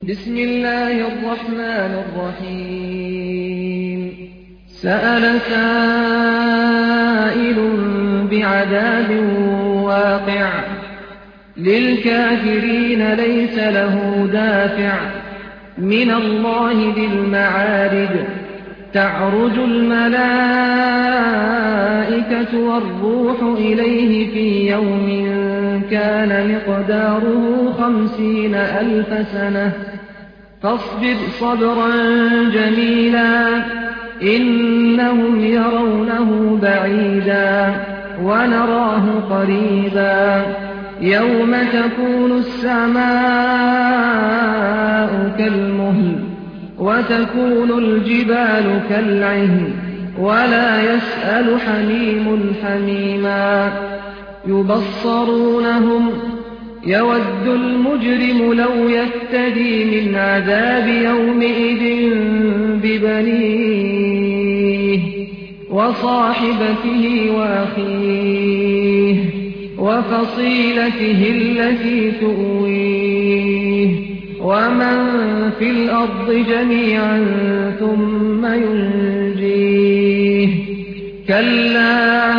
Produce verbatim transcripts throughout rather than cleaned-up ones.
بسم الله الرحمن الرحيم سأل سائل بعذاب واقع للكافرين ليس له دافع من الله ذي المعارج تعرج الملائكة والروح إليه في يوم كان مقداره خمسين ألف سنة فاصبر صبرا جميلا إنهم يرونه بعيدا ونراه قريبا يوم تكون السماء كالمهل وتكون الجبال كالعهن ولا يسأل حميم حميما يبصرونهم يود المجرم لو يفتدي من عذاب يومئذ ببنيه وصاحبته وأخيه وفصيلته التي تؤويه ومن في الأرض جميعا ثم ينجيه كلا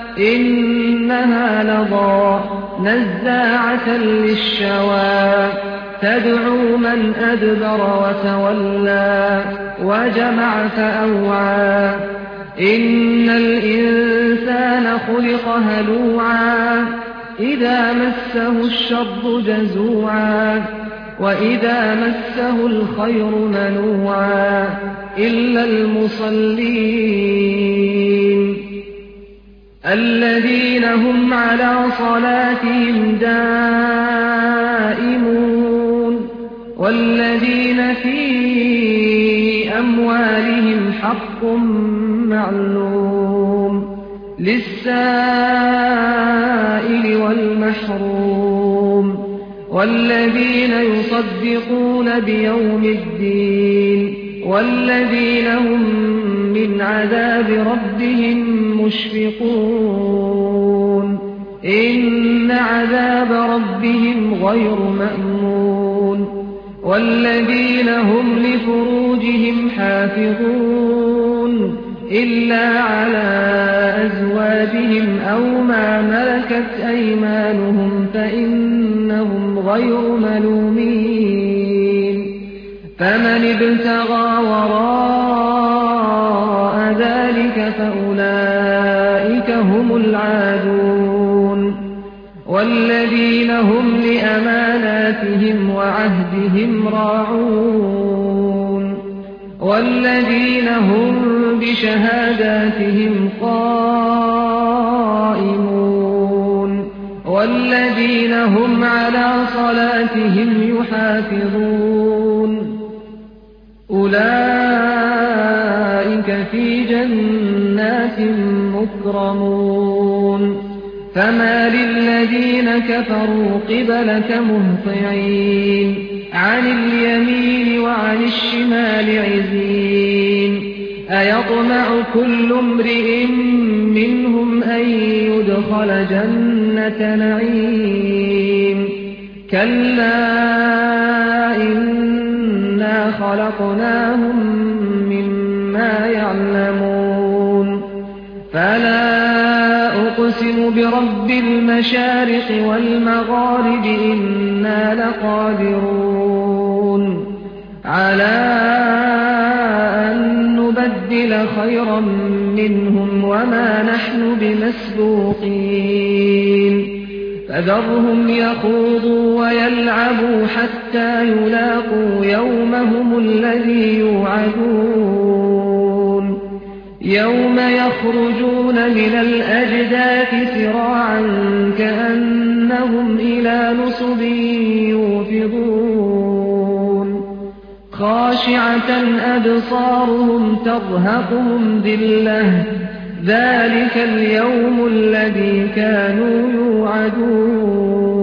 إنها لظى نزاعة للشوى تدعو من أدبر وتولى وجمع فأوعى إن الإنسان خلق هلوعا إذا مسه الشر جزوعا وإذا مسه الخير منوعا إلا المصلين الذين هم على صلاتهم دائمون والذين في أموالهم حق معلوم للسائل والمحروم والذين يصدقون بيوم الدين والذين هم من عذاب ربهم مشفقون إن عذاب ربهم غير مأمون والذين هم لفروجهم حافظون إلا على أزواجهم أو ما ملكت أيمانهم فإنهم غير ملومين فمن ابتغى وراء ذلك فأولئك هم العادون والذين هم لأماناتهم وعهدهم راعون والذين هم بشهاداتهم قائمون والذين هم على صلاتهم يحافظون أولئك في جنات مكرمون فما للذين كفروا قبلك مهطعين عن اليمين وعن الشمال عزين أيطمع كل امرئ منهم أن يدخل جنة نعيم كلا إنا خلقناهم مما يعلمون فلا أقسم برب المشارق والمغارب إنا لقادرون على أن نبدل خيرا منهم وما نحن بمسبوقين فذرهم يخوضوا ويلعبوا حتى يلاقوا يومهم الذي يوعدون يوم يخرجون من الأجداث سراعا كأنهم إلى نصب يوفضون خاشعة أبصارهم ترهقهم ذلة ذلك اليوم الذي كانوا يوعدون